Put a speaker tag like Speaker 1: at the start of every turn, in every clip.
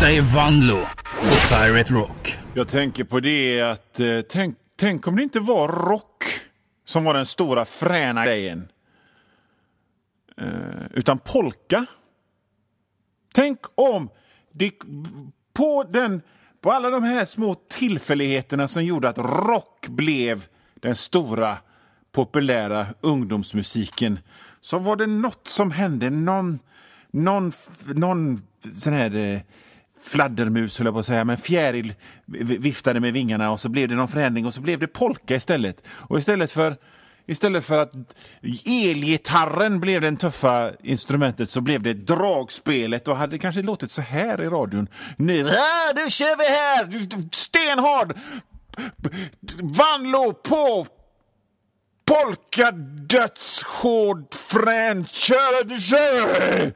Speaker 1: Detta är Vanlo på Pirate Rock.
Speaker 2: Jag tänker på det att tänk om det inte var rock som var den stora fräna grejen. Utan polka. Tänk om det på alla de här små tillfälligheterna som gjorde att rock blev den stora populära ungdomsmusiken, så var det något som hände, någon sån här fladdermus, höll jag på att säga, men fjäril viftade med vingarna och så blev det någon förändring och så blev det polka istället. Och istället för att elgitarren blev den tuffa instrumentet så blev det dragspelet och hade kanske låtit så här i radion. Nu kör vi här, stenhård Vanlo på polka, dödshård, frän, kör!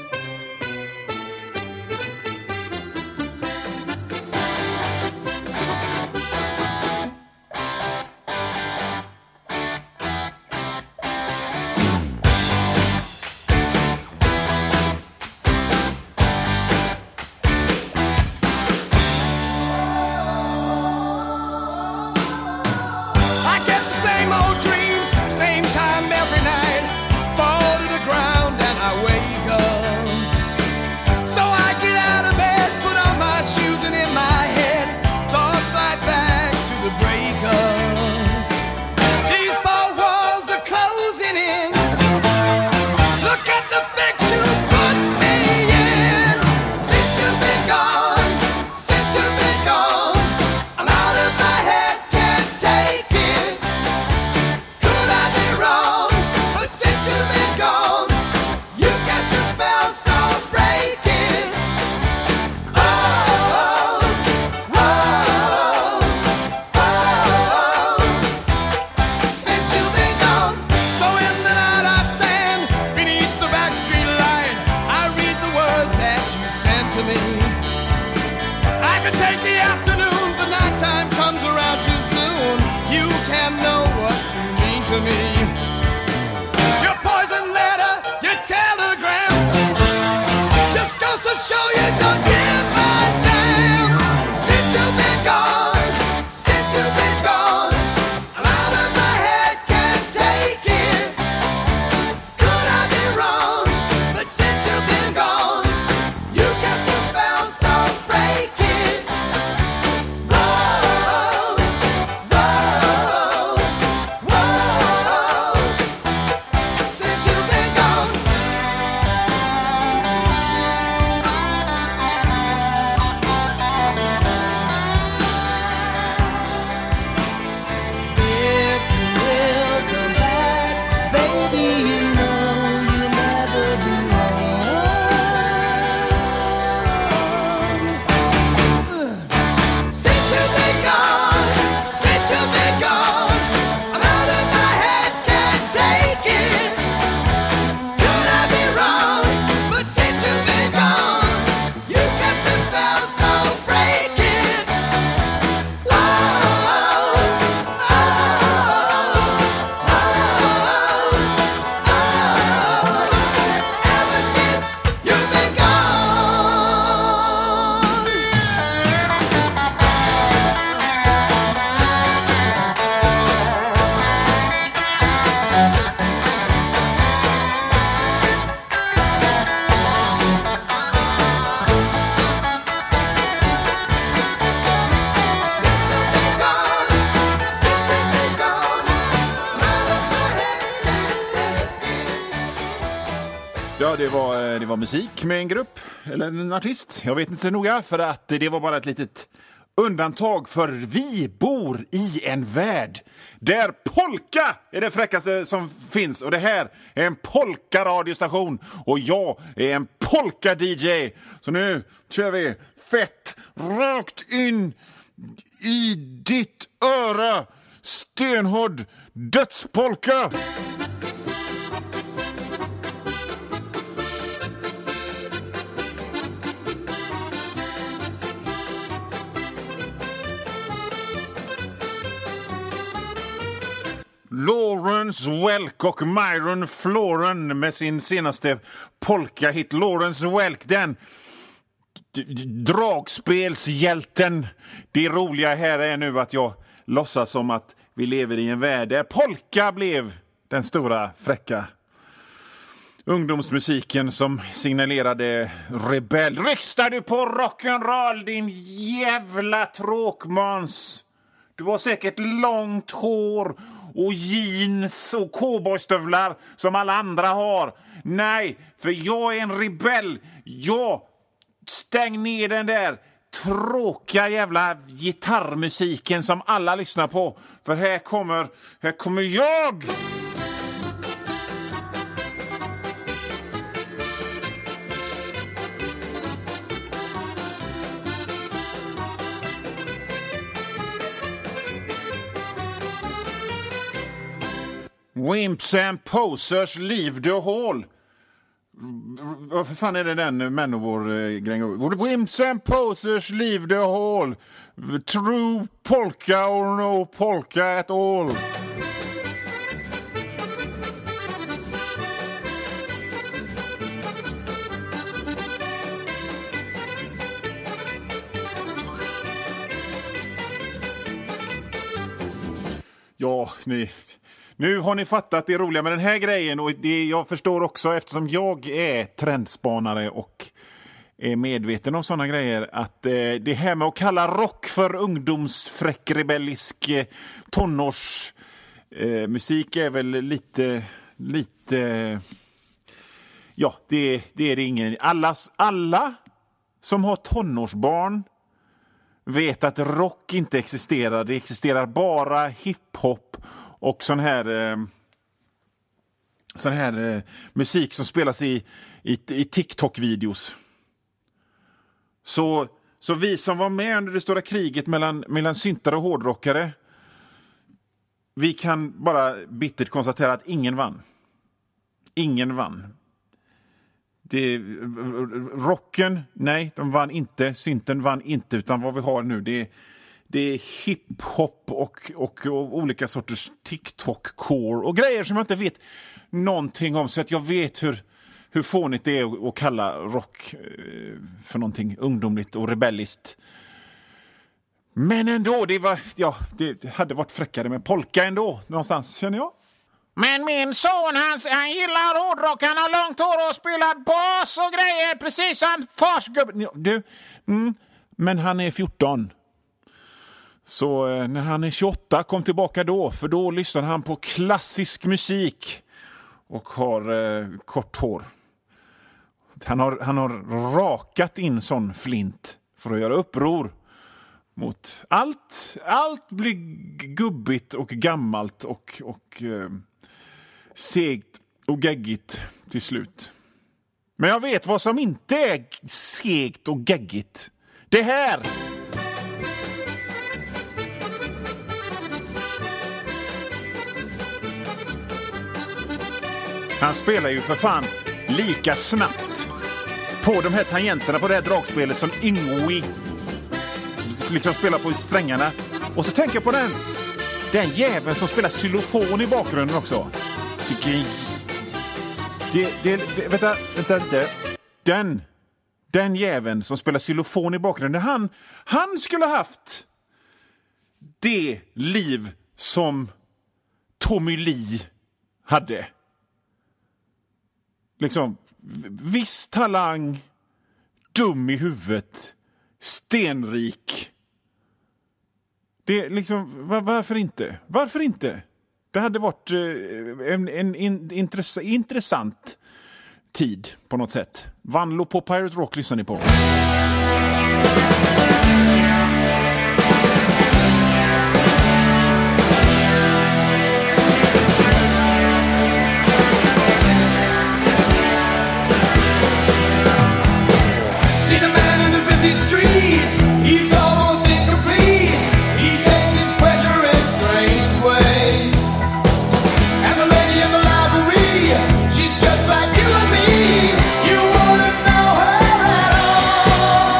Speaker 2: Ja, det var musik med en grupp eller en artist. Jag vet inte så noga, för att det var bara ett litet undantag, för vi bor i en värld där polka är det fräckaste som finns. Och det här är en polka-radiostation och jag är en polka-DJ. Så nu kör vi fett rakt in i ditt öra. Stenhård dödspolka. Lawrence Welk och Myron Floren med sin senaste polka-hit Lawrence Welk. Den dragspelshjälten. Det roliga här är nu att jag låtsas som att vi lever i en värld där polka blev den stora fräcka ungdomsmusiken som signalerade rebell. Rystar du på rock'n'roll, din jävla tråkmåns? Du har säkert långt hår och jeans och cowboystövlar som alla andra har. Nej, för jag är en rebell. Stäng ner den där tråkiga jävla gitarrmusiken som alla lyssnar på. För här kommer jag! Wimps and Posers, Leave the Hall. Vad för fan är det den Manowar-grejen? Wimps and Posers, Leave the Hall. True polka or no polka at all. Ja, nu har ni fattat det roliga med den här grejen, och jag förstår också, eftersom jag är trendspanare och är medveten om sådana grejer, att det här med att kalla rock för ungdomsfräck, rebellisk tonårsmusik är väl lite ja, det är det ingen. Alla som har tonårsbarn vet att rock inte existerar. Det existerar bara hiphop och sån här musik som spelas i TikTok-videos. Så vi som var med under det stora kriget mellan syntare och hårdrockare, vi kan bara bittert konstatera att ingen vann. Ingen vann. Rocken, nej, de vann inte. Synten vann inte, utan vad vi har nu, det är hiphop och olika sorters TikTok-core och grejer som jag inte vet någonting om, så att jag vet hur fånigt det är att kalla rock för någonting ungdomligt och rebelliskt. Men ändå, det hade varit fräckare med polka ändå, någonstans, känner jag. Men min son, han gillar hårdrock, han har långt hår och spelar bas och grejer, precis som farsgubben. Men han är 14. Så när han är 28, kom tillbaka då, för då lyssnar han på klassisk musik och har kort hår. Han har rakat in sån flint för att göra uppror mot allt blir gubbigt och gammalt och segt och geggigt till slut. Men jag vet vad som inte är segt och geggigt. Det här! Han spelar ju för fan lika snabbt på de här tangenterna på det här dragspelet som Yngwie liksom spelar på strängarna. Och så tänker jag på den jäveln som spelar xylofon i bakgrunden också. Vänta. Den jäveln som spelar xylofon i bakgrunden, han skulle ha haft det liv som Tommy Lee hade. Liksom, viss talang, dum i huvudet, stenrik. Det liksom, varför inte? Varför inte? Det hade varit en intressant tid på något sätt. Vanlo på Pirate Rock lyssnar ni på.
Speaker 3: Street, he's almost incomplete. He takes his pleasure in strange ways. And the lady in the library, she's just like you and me. You wouldn't know her at all.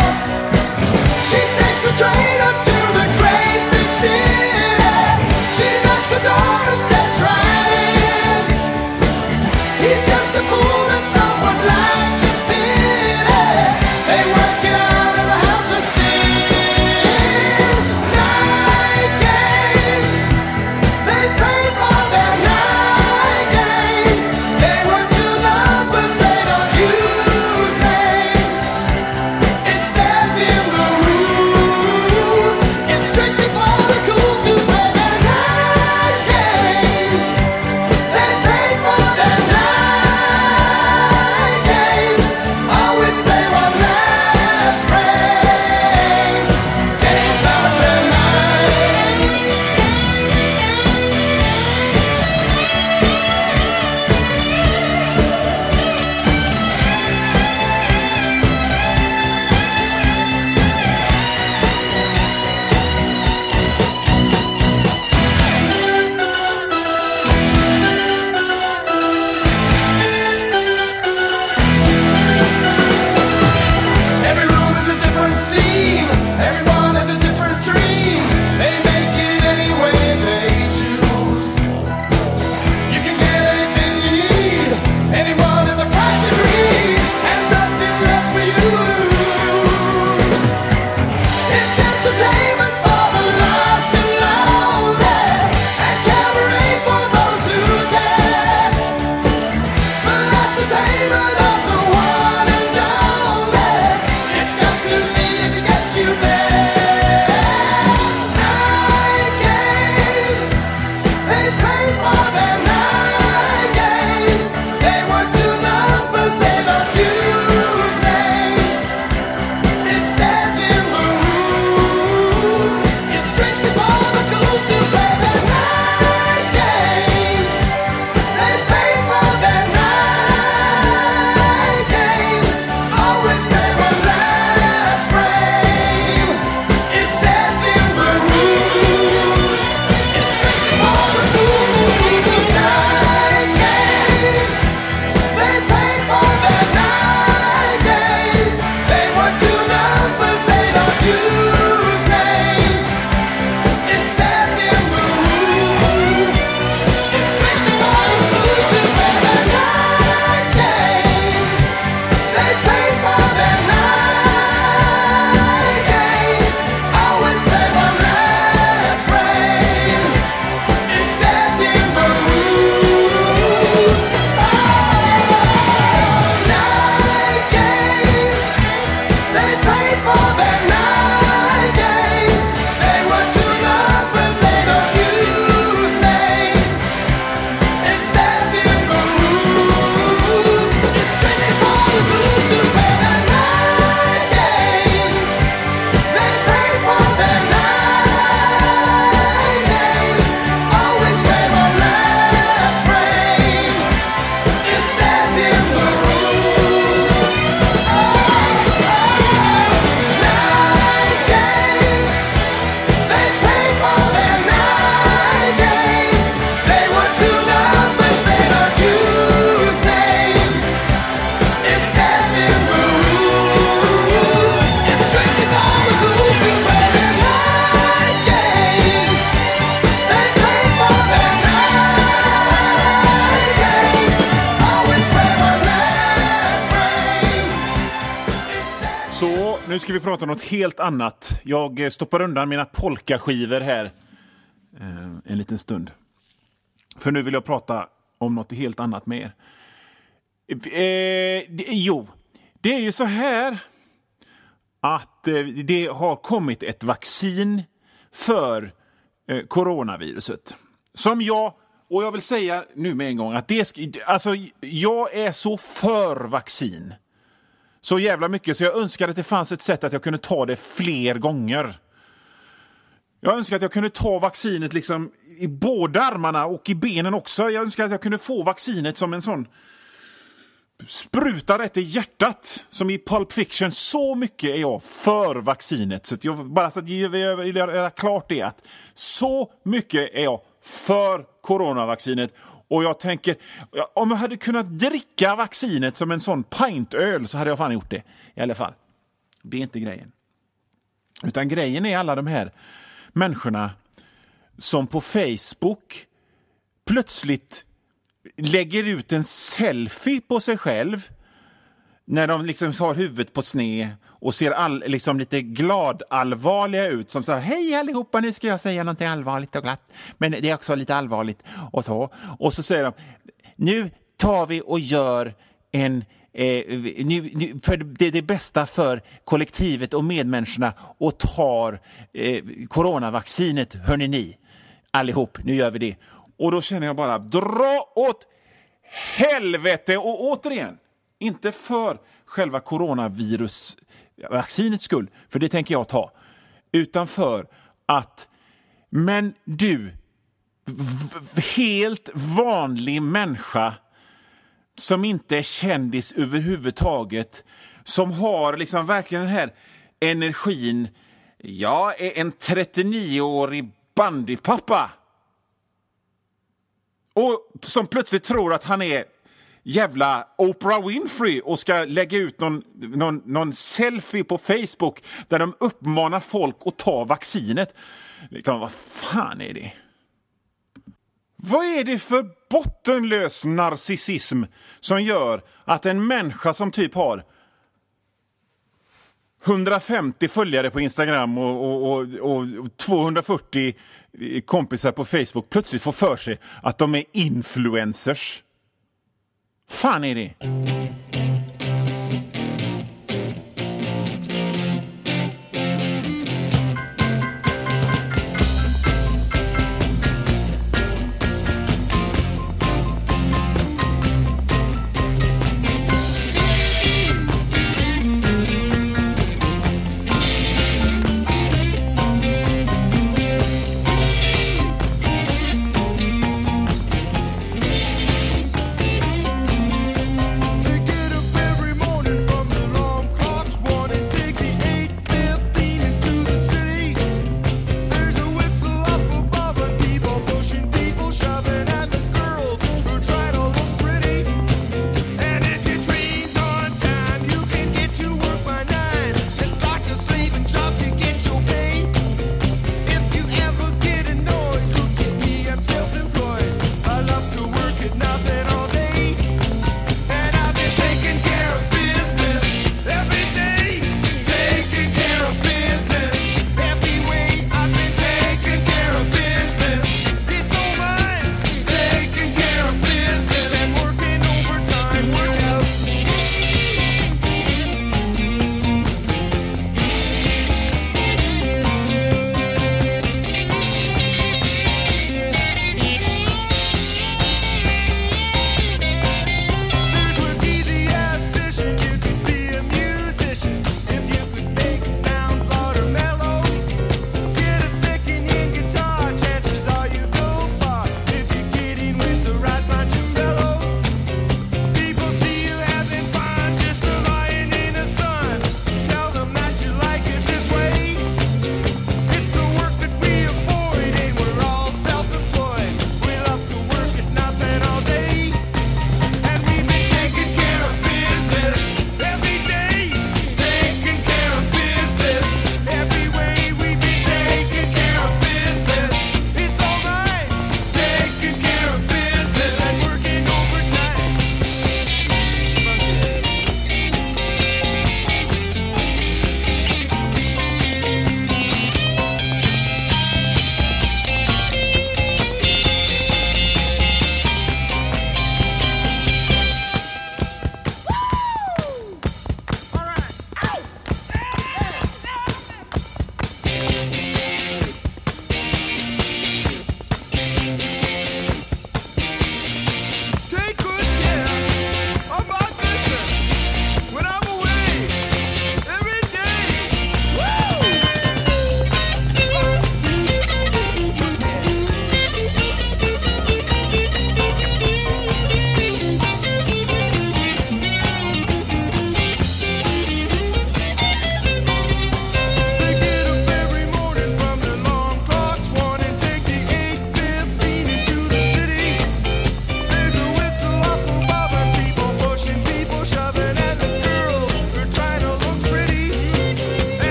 Speaker 2: nu ska vi prata om något helt annat. Jag stoppar undan mina polkaskivor här en liten stund. För nu vill jag prata om något helt annat med er. Det är ju så här att det har kommit ett vaccin för coronaviruset. Som jag vill säga nu med en gång att jag är så för vaccin. Så jävla mycket så jag önskar att det fanns ett sätt att jag kunde ta det fler gånger. Jag önskar att jag kunde ta vaccinet liksom i båda armarna och i benen också. Jag önskar att jag kunde få vaccinet som en sån spruta rätt i hjärtat som i Pulp Fiction. Så mycket är jag för vaccinet. Så att jag bara så att jag vill göra klart det att så mycket är jag för coronavaccinet. Och jag tänker, om jag hade kunnat dricka vaccinet som en sån pintöl så hade jag fan gjort det. I alla fall. Det är inte grejen. Utan grejen är alla de här människorna som på Facebook plötsligt lägger ut en selfie på sig själv när de liksom har huvudet på sned och ser liksom lite glad allvarliga ut som så här, hej allihopa, nu ska jag säga någonting allvarligt och glatt, men det är också lite allvarligt och så säger de, nu tar vi och gör en för det är det bästa för kollektivet och medmänniskorna och tar coronavaccinet, hörni ni allihop, nu gör vi det. Och då känner jag bara, dra åt helvete. Och återigen, inte för själva coronavirusvaccinets skull, för det tänker jag ta, utan för att, men du, helt vanlig människa som inte är kändis överhuvudtaget, som har liksom verkligen den här energin, jag är en 39-årig bandypappa. Och som plötsligt tror att han är jävla Oprah Winfrey och ska lägga ut någon selfie på Facebook där de uppmanar folk att ta vaccinet. Liksom, vad fan är det? Vad är det för bottenlös narcissism som gör att en människa som typ har 150 följare på Instagram och 240 kompisar på Facebook plötsligt får för sig att de är influencers? Fan är det?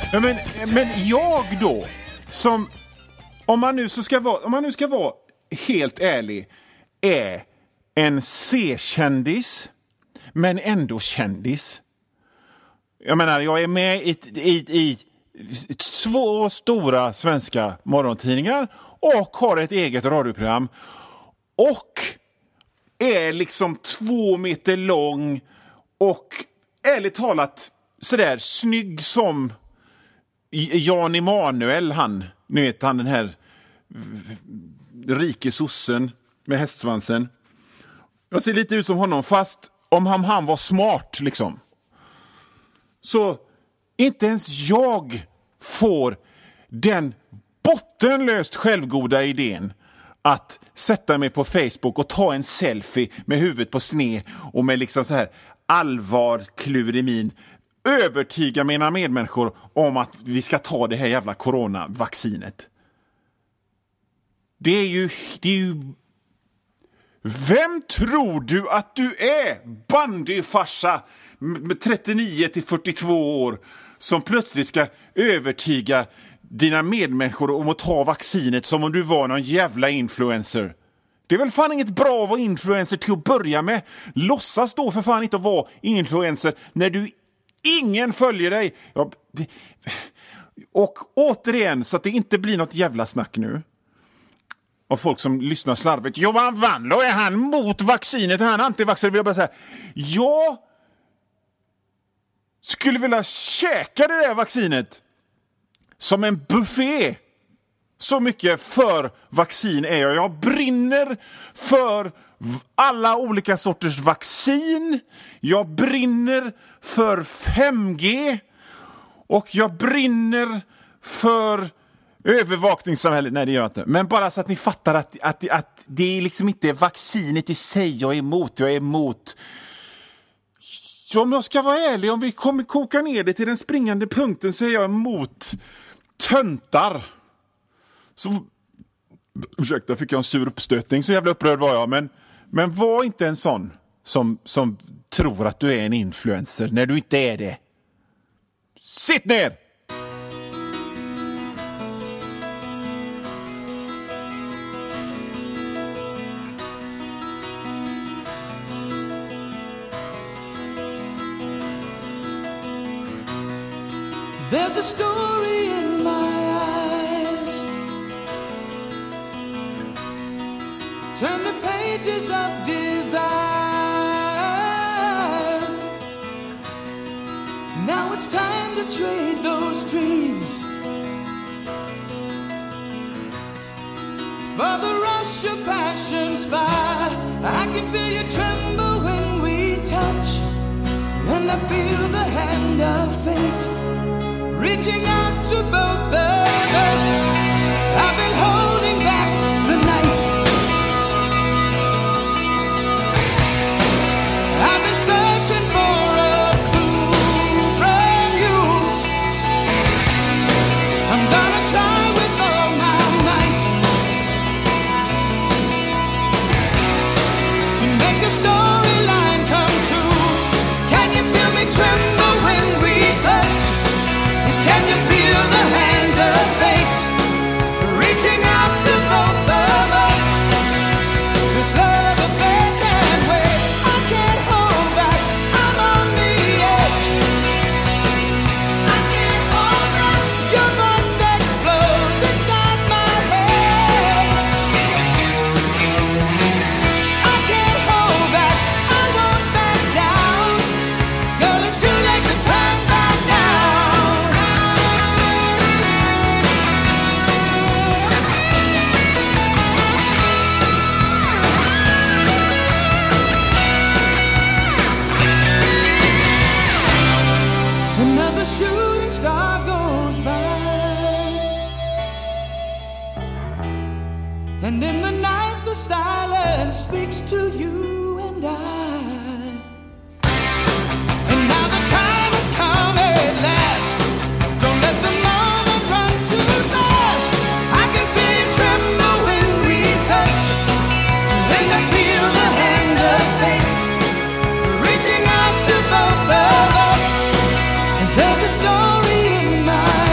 Speaker 2: Men jag då, som om man nu ska vara helt ärlig, är en C-kändis men ändå kändis. Jag menar, jag är med i 2 stora svenska morgontidningar och har ett eget radioprogram och är liksom 2 meter lång och ärligt talat sådär snygg som Jan Emanuel, ni vet han den här rike sossen med hästsvansen. Jag ser lite ut som honom, fast om han var smart liksom. Så inte ens jag får den bottenlöst självgoda idén att sätta mig på Facebook och ta en selfie med huvudet på sned och med liksom så här allvarklur i min övertyga mina medmänniskor om att vi ska ta det här jävla coronavaccinet. Det är ju vem tror du att du är, bandyfarsa med 39 till 42 år, som plötsligt ska övertyga dina medmänniskor om att ta vaccinet som om du var någon jävla influencer? Det är väl fan inget bra att vara influencer till att börja med. Låtsas då för fan inte att vara influencer när du ingen följer dig. Och återigen, så att det inte blir något jävla snack nu av folk som lyssnar slarvigt. Johan Wanlo, är han mot vaccinet? Är han antivaccinet? Vill jag bara säga, jag skulle vilja käka det där vaccinet som en buffé. Så mycket för vaccin är jag. Jag brinner för alla olika sorters vaccin. Jag brinner för 5G. Och jag brinner för övervakningssamhället. Nej, det gör jag inte. Men bara så att ni fattar att det är liksom inte vaccinet i sig jag är emot. Jag är emot... Om jag ska vara ärlig, om vi kommer koka ner det till den springande punkten, så är jag emot töntar. Så, ursäkta, fick jag en sur uppstötning. Så jävla upprörd var jag. Men var inte en sån som tror att du är en influencer när du inte är det. Sitt ner!
Speaker 3: There's a story in my eyes. Turn the pages of desire. Now it's time to trade those dreams for the rush of passion's fire. I can feel you tremble when we touch, and I feel the hand of fate reaching out to both of us. I've been holding back the night. I've been searching for a clue from you. I'm gonna try with all my might to make the storyline come true. Can you feel me tremble when we touch? Can you feel the hand of fate reaching out to both of us? This love affair can't wait. I can't hold back. I'm on the edge. I can't hold back. Your voice explodes inside my head. I can't hold back. I won't back down. Girl, it's too late to turn back now. Another shooting star goes by, and in the night the silence speaks to you and I. And now the time has come at last. Don't let the moment run too fast. I can feel you tremble when we touch, and I feel the hand of fate reaching out to both of us. And there's a story in my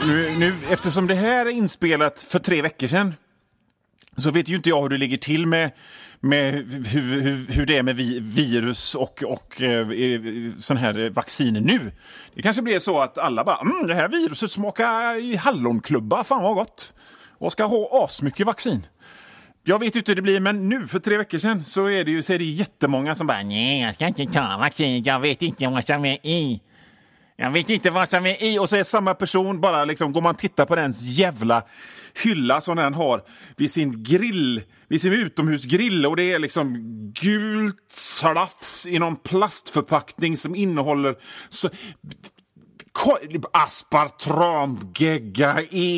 Speaker 2: nu, eftersom det här är inspelat för 3 veckor sedan så vet ju inte jag hur det ligger till med hur det är med virus och sån här vacciner nu. Det kanske blir så att alla bara, det här viruset smakar i hallonklubba, fan vad gott. Och ska ha asmycket vaccin. Jag vet inte hur det blir, men nu för 3 veckor sedan så är det jättemånga som bara, nej, jag ska inte ta vaccin, jag vet inte vad som är i. Jag vet inte vad som är i. Och så är samma person bara liksom, går man titta på dens jävla hylla som den har vid sin grill, vid sin utomhusgrill, och det är liksom gult slafs i någon plastförpackning som innehåller så aspartam, gegga,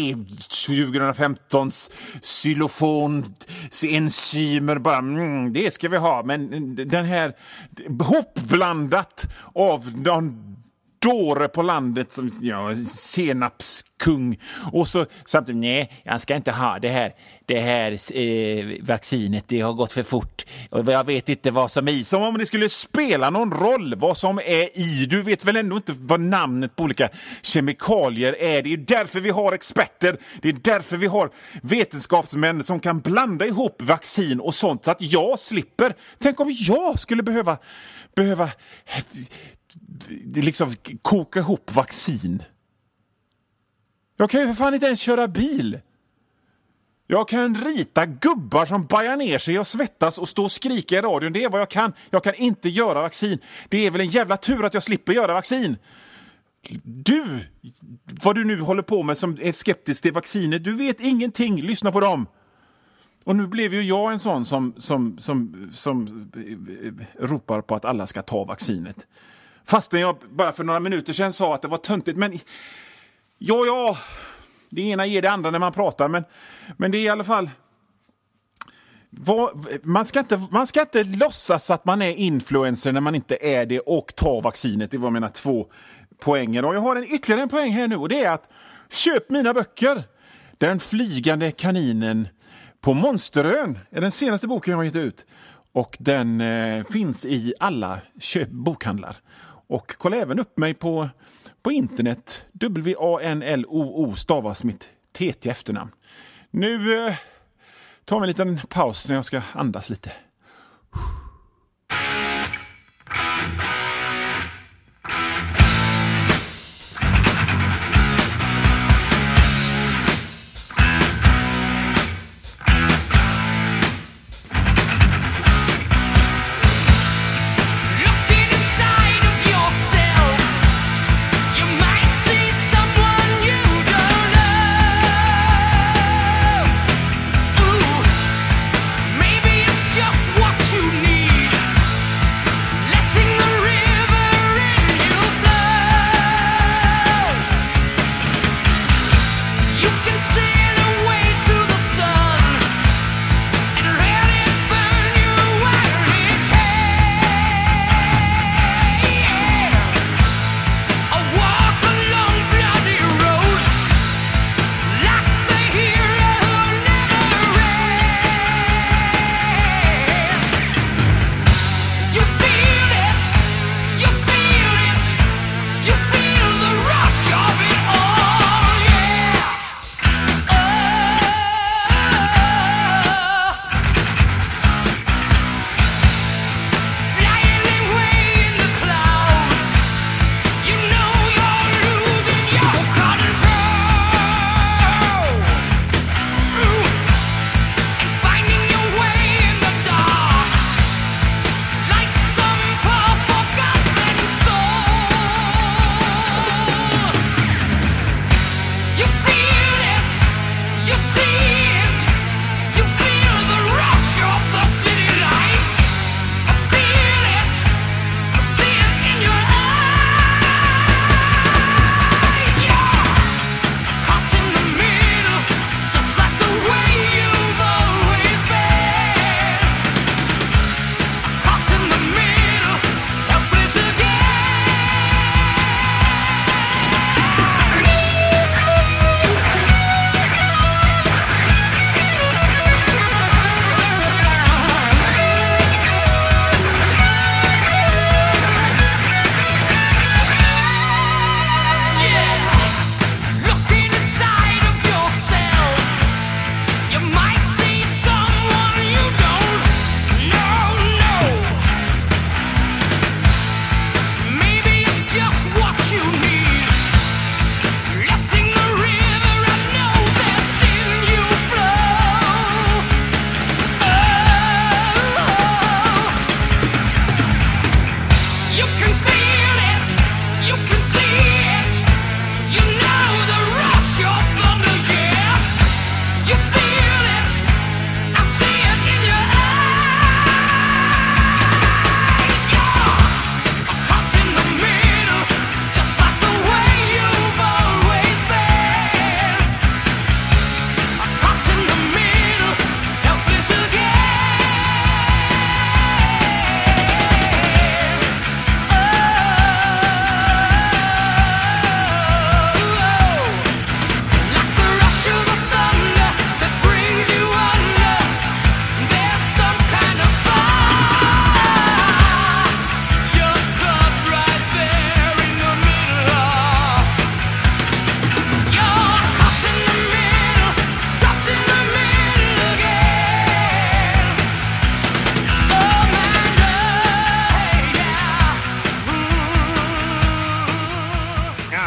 Speaker 2: 2015s xylofon, enzymer, bara det ska vi ha, men den här hopblandat av någon dåre på landet som senapskung, och så samtidigt, nej, jag ska inte ha det här vaccinet, det har gått för fort och jag vet inte vad som är i, som om det skulle spela någon roll vad som är i. Du vet väl ändå inte vad namnet på olika kemikalier är. Det är därför vi har experter, det är därför vi har vetenskapsmän som kan blanda ihop vaccin och sånt så att jag slipper. Tänk om jag skulle behöva liksom koka ihop vaccin. Jag kan ju för fan inte ens köra bil. Jag kan rita gubbar som bajar ner sig och svettas och stå och skrika i radion. Det är vad jag kan. Jag kan inte göra vaccin. Det är väl en jävla tur att jag slipper göra vaccin. Du, vad du nu håller på med som är skeptisk till vaccinet, du vet ingenting. Lyssna på dem. Och nu blev ju jag en sån som ropar på att alla ska ta vaccinet. Fastän jag bara för några minuter sedan sa att det var töntigt. Men ja, det ena ger det andra när man pratar. Men det är i alla fall... Man ska inte låtsas att man är influencer när man inte är det och ta vaccinet. Det var mina 2 poänger. Och jag har ytterligare en poäng här nu, och det är att köp mina böcker. Den flygande kaninen på Monsterön är den senaste boken jag har gett ut. Och den finns i alla bokhandlar. Och kolla även upp mig på internet. WANLOO stavas mitt TT efternamn. Nu tar vi en liten paus när jag ska andas lite.
Speaker 3: Just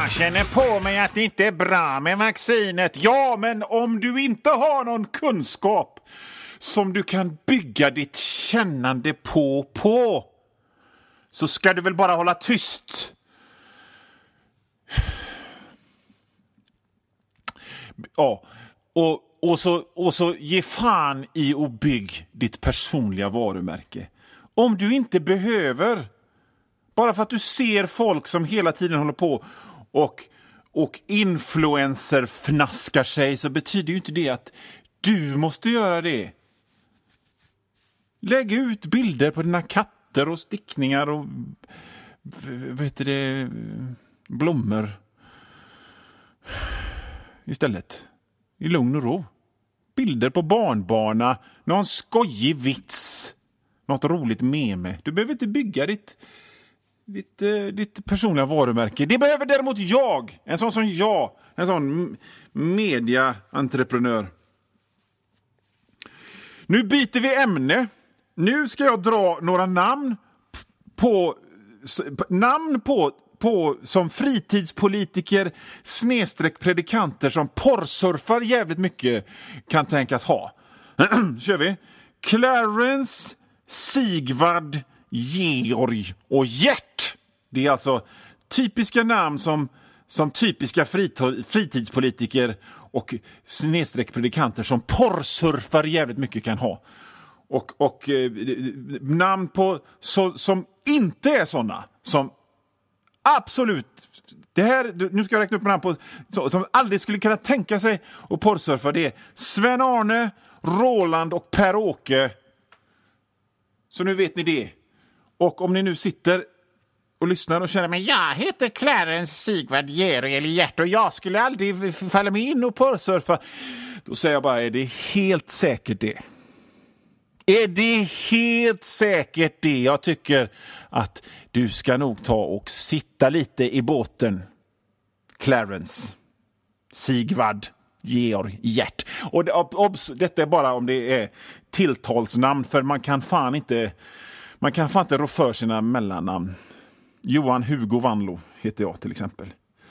Speaker 2: Jag känner på mig att det inte är bra med vaccinet. Ja, men om du inte har någon kunskap som du kan bygga ditt kännande på så ska du väl bara hålla tyst. Ja, och så ge fan i och bygg ditt personliga varumärke. Om du inte behöver, bara för att du ser folk som hela tiden håller på och influencer fnaskar sig, så betyder ju inte det att du måste göra det. Lägg ut bilder på dina katter och stickningar och blommor istället. I lugn och ro. Bilder på barnbarna, någon skojig vits, något roligt meme. Du behöver inte bygga ditt personliga varumärke. Det behöver däremot jag. En sån som jag. En sån media-entreprenör. Nu byter vi ämne. Nu ska jag dra några namn på som fritidspolitiker / predikanter som porrsurfar jävligt mycket kan tänkas ha. Kör vi. Clarence, Sigvard, Georg och Gert. Det är alltså typiska namn som typiska fritidspolitiker och / predikanter som porrsurfar jävligt mycket kan ha. Och namn på som inte är såna som absolut det här, nu ska jag räkna upp namn på som aldrig skulle kunna tänka sig att porrsurfa. Det är Sven-Arne, Roland och Per-Åke. Så nu vet ni det. Och om ni nu sitter och lyssnar och känner, men jag heter Clarence, Sigvard, Georg eller Gert och jag skulle aldrig falla mig in och porrsurfa. Då säger jag bara, är det helt säkert det? Är det helt säkert det? Jag tycker att du ska nog ta och sitta lite i båten. Clarence, Sigvard, Georg, Gert. Och detta är bara om det är tilltalsnamn, för man kan fan inte rå för sina mellannamn. Johan Hugo Vanlo heter jag till exempel.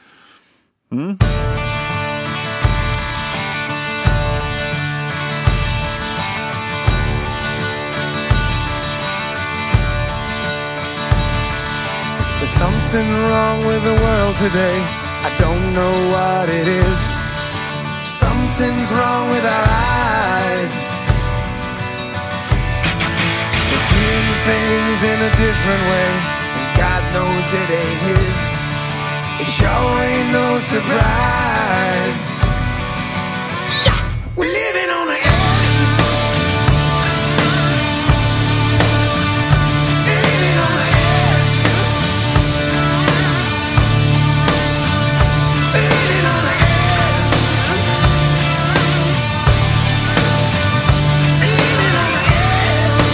Speaker 3: There's something wrong with the world today. I don't know what it is. Something's wrong with our eyes. We're seeing things in a different way, and God knows it ain't His. It sure ain't no surprise. Yeah! We're living on the edge. Living on the edge. Living on the edge. Living on the edge.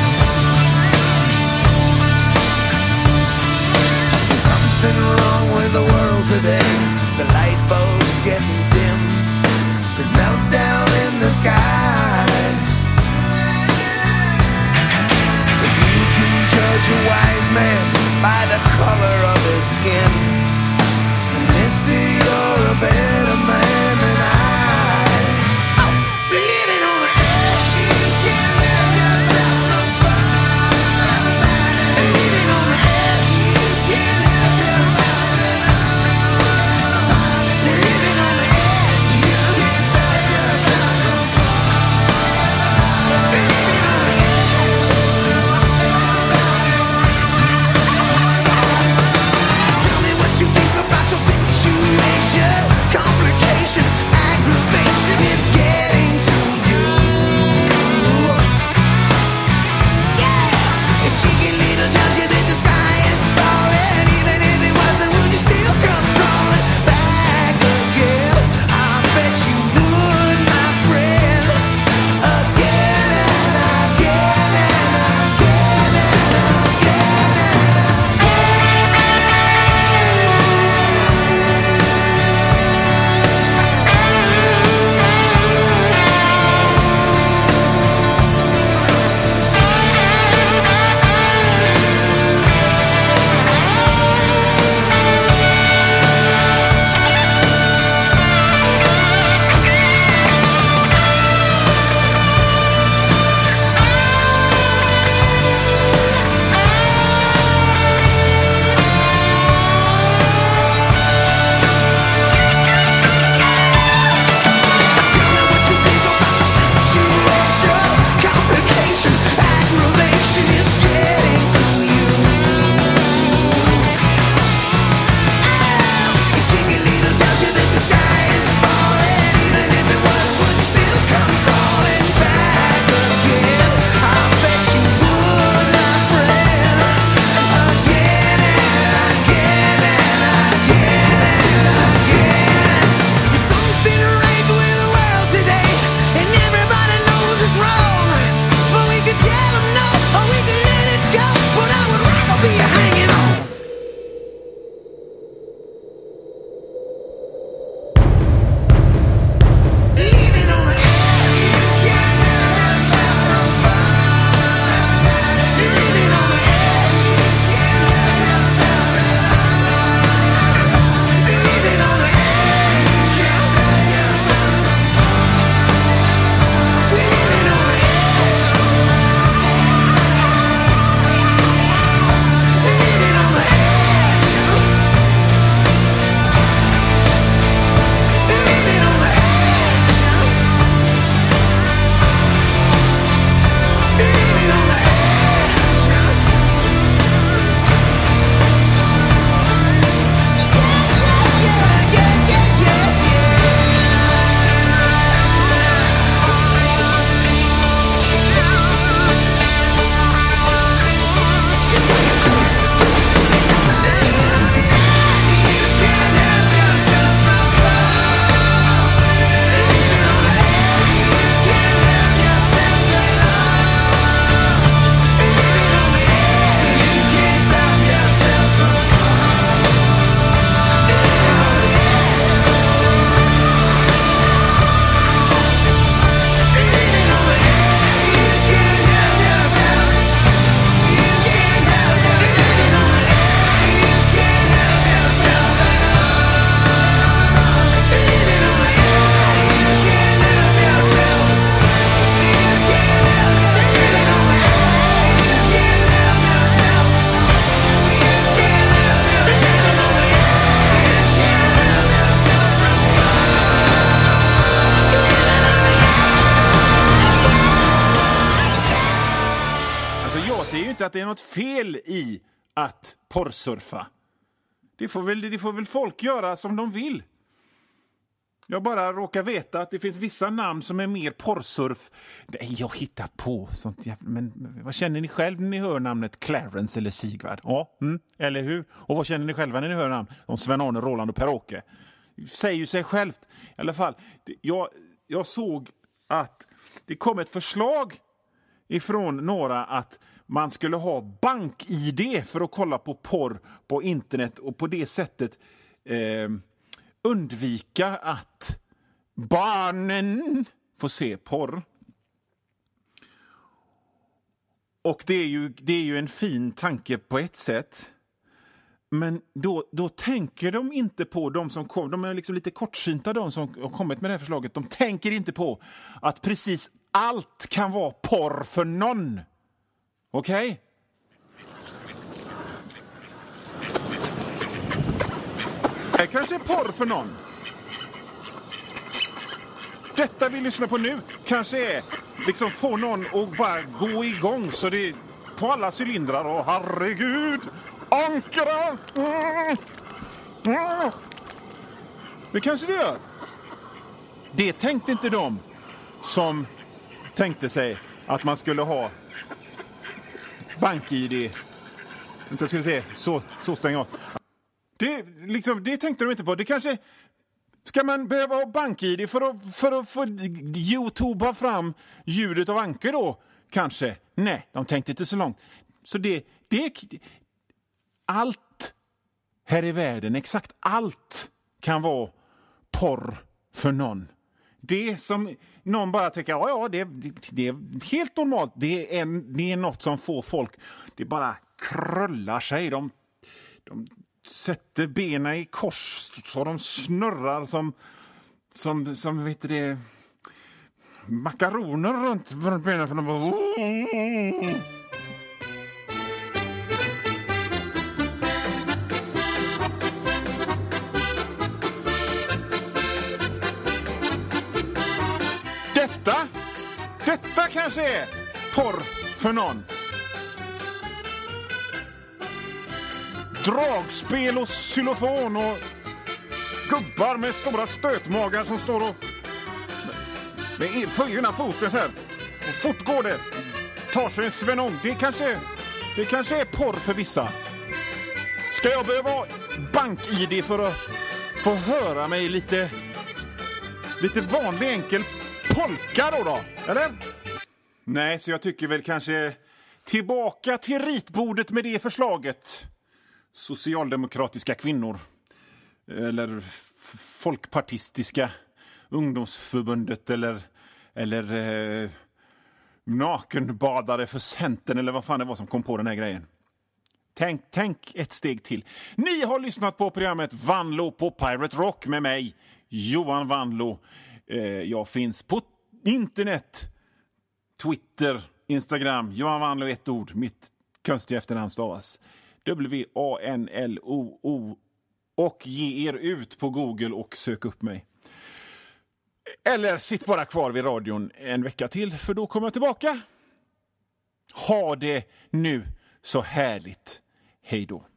Speaker 3: There's something wrong with the world today. The light bulb's getting dim. There's meltdown in the sky. If you can judge a wise man by the color of his skin, then mister, you're a better man than I. Oh, living on the edge, you can't let yourself on fire. Living on the edge, you can't help yourself at all. Living on the edge, you can't set yourself on fire. Living on the edge. Tell me
Speaker 2: inte att det är något fel i att porrsurfa. Det får väl folk göra som de vill. Jag bara råkar veta att det finns vissa namn som är mer porrsurf. Nej, jag hittar på sånt. Men vad känner ni själv när ni hör namnet Clarence eller Sigvard? Ja, eller hur? Och vad känner ni själva när ni hör namn om Sven-Arne, Roland och Per-Åke? Säger ju sig självt. I alla fall, jag såg att det kom ett förslag ifrån några att man skulle ha bank-ID för att kolla på porr på internet och på det sättet undvika att barnen får se porr. Och det är ju en fin tanke på ett sätt. Men då tänker de inte på de som kom. De är liksom lite kortsynta, de som har kommit med det här förslaget. De tänker inte på att precis allt kan vara porr för någon. Okej? Det kanske är porr för någon. Detta vi lyssnar på nu kanske är liksom få någon att bara gå igång så det är på alla cylindrar. Och herregud, ankra! Det kanske det gör. Det tänkte inte de som tänkte sig att man skulle ha bank-ID. Jag ska se, så stänger jag. Det tänkte de inte på. Det kanske... Ska man behöva ha bank-ID för att få YouTubea fram ljudet av Anker då? Kanske. Nej, de tänkte inte så långt. Så allt här i världen, exakt allt kan vara porr för någon. Det som någon bara tänker, ja, det är helt normalt. Det är något som får folk, det bara krullar sig. De sätter benen i kors så de snurrar som vet det, makaroner runt benen för de bara... Detta kanske är porr för någon. Dragspel och xylofon och gubbar med stora stötmagar som står och med ena foten så här. Och fort går det. Tar sig en svenong. Det kanske är porr för vissa. Ska jag behöva bank-ID för att få höra mig lite vanlig enkel polka då? Eller? Nej, så jag tycker väl kanske tillbaka till ritbordet med det förslaget. Socialdemokratiska kvinnor eller folkpartistiska ungdomsförbundet eller nakenbadare för Centern eller vad fan det var som kom på den här grejen. Tänk ett steg till. Ni har lyssnat på programmet Vanlo på Pirate Rock med mig, Johan Vanlo. Jag finns på internet, Twitter, Instagram, Johan Vanlo, ett ord. Mitt konstiga efternamn stavas WANLOO. Och ge er ut på Google och sök upp mig. Eller sitt bara kvar vid radion en vecka till, för då kommer jag tillbaka. Ha det nu så härligt. Hej då.